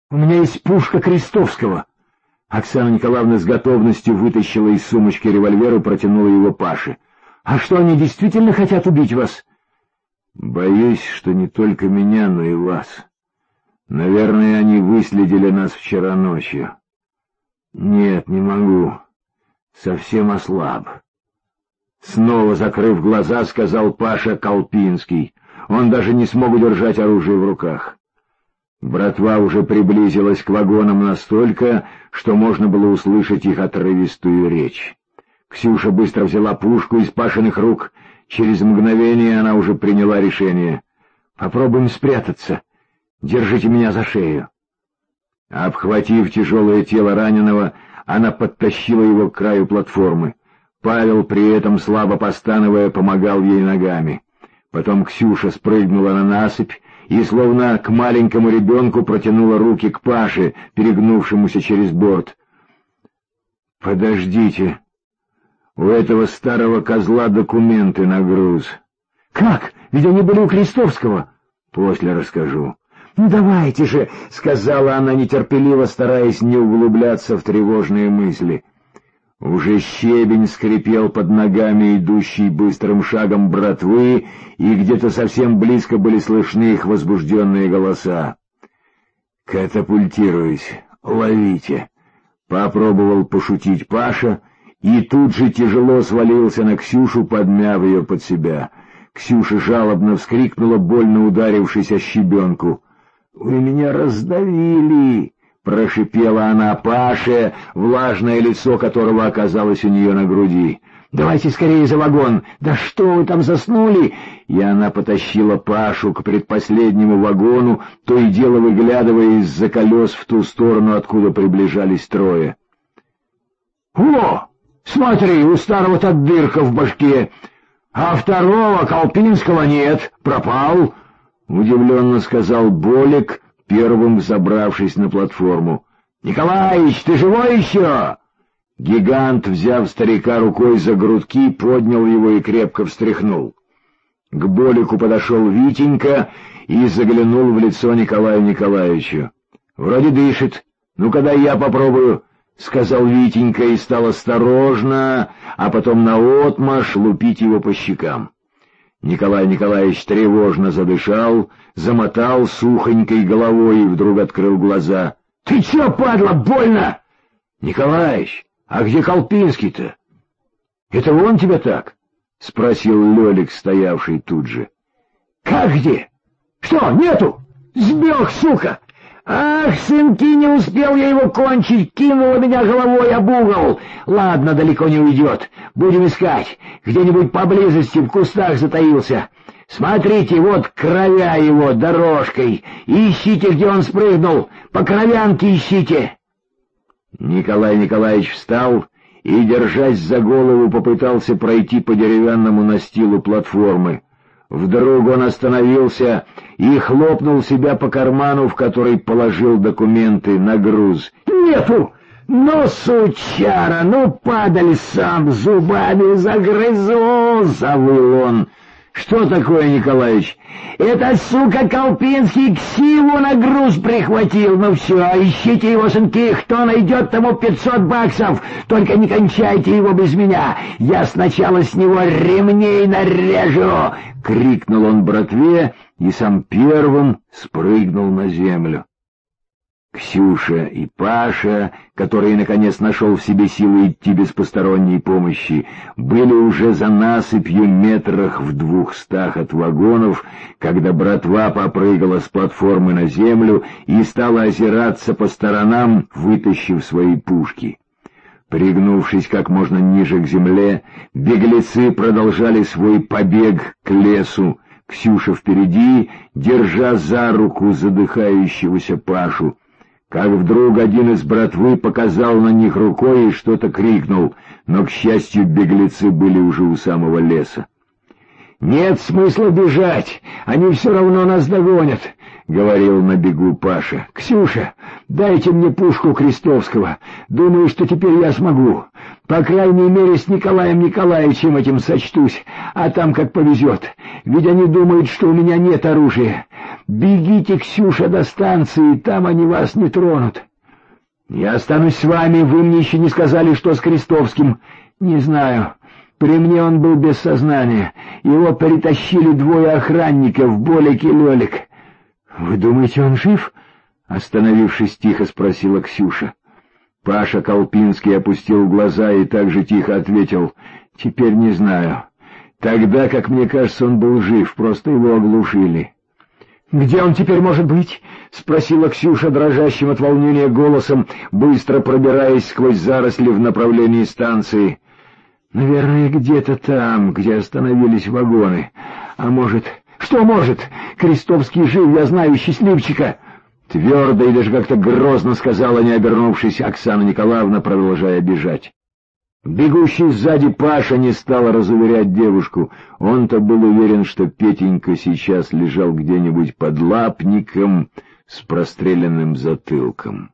У меня есть пушка Крестовского. Оксана Николаевна с готовностью вытащила из сумочки револьвер и протянула его Паше. А что, они действительно хотят убить вас? Боюсь, что не только меня, но и вас. Наверное, они выследили нас вчера ночью. Нет, не могу. Совсем ослаб. Снова закрыв глаза, сказал Паша Колпинский. Он даже не смог удержать оружие в руках. Братва уже приблизилась к вагонам настолько, что можно было услышать их отрывистую речь. Ксюша быстро взяла пушку из Пашиных рук. Через мгновение она уже приняла решение. «Попробуем спрятаться. Держите меня за шею». Обхватив тяжелое тело раненого, она подтащила его к краю платформы. Павел, при этом слабо постановая, помогал ей ногами. Потом Ксюша спрыгнула на насыпь и, словно к маленькому ребенку, протянула руки к Паше, перегнувшемуся через борт. «Подождите. У этого старого козла документы на груз». «Как? Ведь они были у Крестовского». «После расскажу». «Ну давайте же», — сказала она нетерпеливо, стараясь не углубляться в тревожные мысли. Уже щебень скрипел под ногами идущей быстрым шагом братвы, и где-то совсем близко были слышны их возбужденные голоса. «Катапультируюсь, ловите», — попробовал пошутить Паша, и тут же тяжело свалился на Ксюшу, подмяв ее под себя. Ксюша жалобно вскрикнула, больно ударившись о щебенку. «Вы меня раздавили!» — прошипела она Паше, влажное лицо которого оказалось у нее на груди. «Давайте скорее за вагон! Да что вы там заснули?» И она потащила Пашу к предпоследнему вагону, то и дело выглядывая из-за колес в ту сторону, откуда приближались трое. «О, смотри, у старого-то дырка в башке, а второго Колпинского нет, пропал!» — удивленно сказал Болик, первым взобравшись на платформу. «Николаич, ты живой еще?» Гигант, взяв старика рукой за грудки, поднял его и крепко встряхнул. К Болику подошел Витенька и заглянул в лицо Николаю Николаевичу. «Вроде дышит. Ну-ка дай я попробую», — сказал Витенька и стал осторожно, а потом наотмашь лупить его по щекам. Николай Николаевич тревожно задышал, замотал сухонькой головой и вдруг открыл глаза. «Ты чё, падла, больно?» «Николаич, а где Колпинский-то?» «Это он тебя так?» — спросил Лёлик, стоявший тут же. «Как где? Что, нету? Сбег, сука! Ах, сынки, не успел я его кончить, кинула меня головой об угол. Ладно, далеко не уйдет, будем искать, где-нибудь поблизости в кустах затаился. Смотрите, вот кровя его дорожкой, ищите, где он спрыгнул, по кровянке ищите». Николай Николаевич встал и, держась за голову, попытался пройти по деревянному настилу платформы. Вдруг он остановился и хлопнул себя по карману, в который положил документы на груз. «Нету! Ну, сучара, ну, падаль сам, зубами загрызу!» — завыл он. «Что такое, Николаич?» «Это, сука, Колпинский ксиву на груз прихватил. Ну все, ищите его, сынки, кто найдет, тому 500 баксов. Только не кончайте его без меня. Я сначала с него ремней нарежу!» — крикнул он братве и сам первым спрыгнул на землю. Ксюша и Паша, который наконец нашел в себе силы идти без посторонней помощи, были уже за насыпью метрах в 200 от вагонов, когда братва попрыгала с платформы на землю и стала озираться по сторонам, вытащив свои пушки. Пригнувшись как можно ниже к земле, беглецы продолжали свой побег к лесу, Ксюша впереди, держа за руку задыхающегося Пашу. Как вдруг один из братвы показал на них рукой и что-то крикнул, но, к счастью, беглецы были уже у самого леса. «Нет смысла бежать, они все равно нас догонят», — говорил на бегу Паша. «Ксюша, дайте мне пушку Крестовского, думаю, что теперь я смогу. По крайней мере, с Николаем Николаевичем этим сочтусь, а там как повезет, ведь они думают, что у меня нет оружия. Бегите, Ксюша, до станции, там они вас не тронут. Я останусь с вами, вы мне еще не сказали, что с Крестовским. Не знаю, при мне он был без сознания. Его перетащили 2 охранников, Болик и Лёлик. Вы думаете, он жив? Остановившись, тихо спросила Ксюша. Паша Колпинский опустил глаза и также тихо ответил: «Теперь не знаю. Тогда, как мне кажется, он был жив, просто его оглушили». «Где он теперь может быть?» — спросила Ксюша дрожащим от волнения голосом, быстро пробираясь сквозь заросли в направлении станции. «Наверное, где-то там, где остановились вагоны. А может...» «Что может? Крестовский жив, я знаю, счастливчика!» Твердо и даже как-то грозно сказала, не обернувшись, Оксана Николаевна, продолжая бежать. Бегущий сзади Паша не стал разуверять девушку. Он-то был уверен, что Петенька сейчас лежал где-нибудь под лапником с простреленным затылком.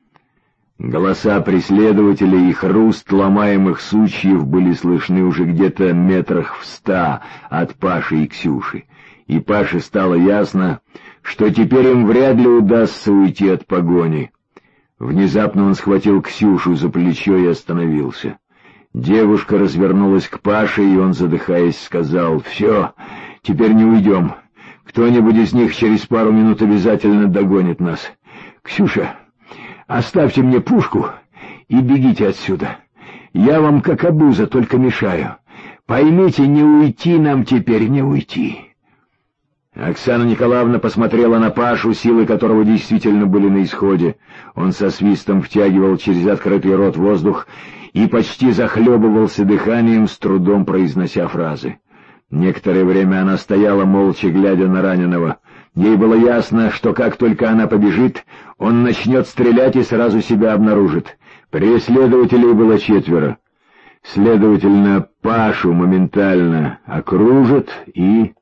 Голоса преследователей и хруст ломаемых сучьев были слышны уже где-то метрах в 100 от Паши и Ксюши, и Паше стало ясно, что теперь им вряд ли удастся уйти от погони. Внезапно он схватил Ксюшу за плечо и остановился. Девушка развернулась к Паше, и он, задыхаясь, сказал: «Все, теперь не уйдем. Кто-нибудь из них через пару минут обязательно догонит нас. Ксюша, оставьте мне пушку и бегите отсюда. Я вам как обуза, только мешаю. Поймите, не уйти нам теперь, не уйти». Оксана Николаевна посмотрела на Пашу, силы которого действительно были на исходе. Он со свистом втягивал через открытый рот воздух и почти захлебывался дыханием, с трудом произнося фразы. Некоторое время она стояла, молча глядя на раненого. Ей было ясно, что как только она побежит, он начнет стрелять и сразу себя обнаружит. Преследователей было 4. Следовательно, Пашу моментально окружат и...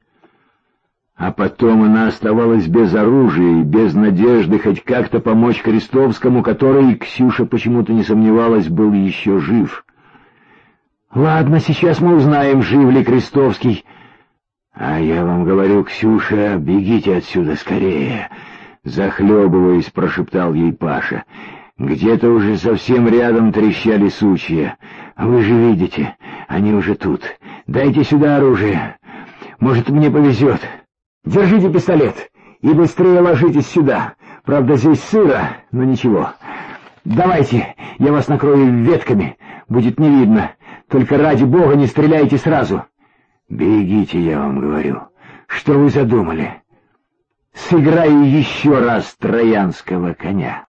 А потом она оставалась без оружия и без надежды хоть как-то помочь Крестовскому, который, Ксюша почему-то не сомневалась, был еще жив. «Ладно, сейчас мы узнаем, жив ли Крестовский». «А я вам говорю, Ксюша, бегите отсюда скорее», — захлебываясь, прошептал ей Паша. «Где-то уже совсем рядом трещали сучья. Вы же видите, они уже тут. Дайте сюда оружие. Может, мне повезет. Держите пистолет и быстрее ложитесь сюда. Правда, здесь сыро, но ничего. Давайте, я вас накрою ветками, будет не видно. Только ради бога не стреляйте сразу». «Бегите, я вам говорю. Что вы задумали? Сыграю еще раз троянского коня».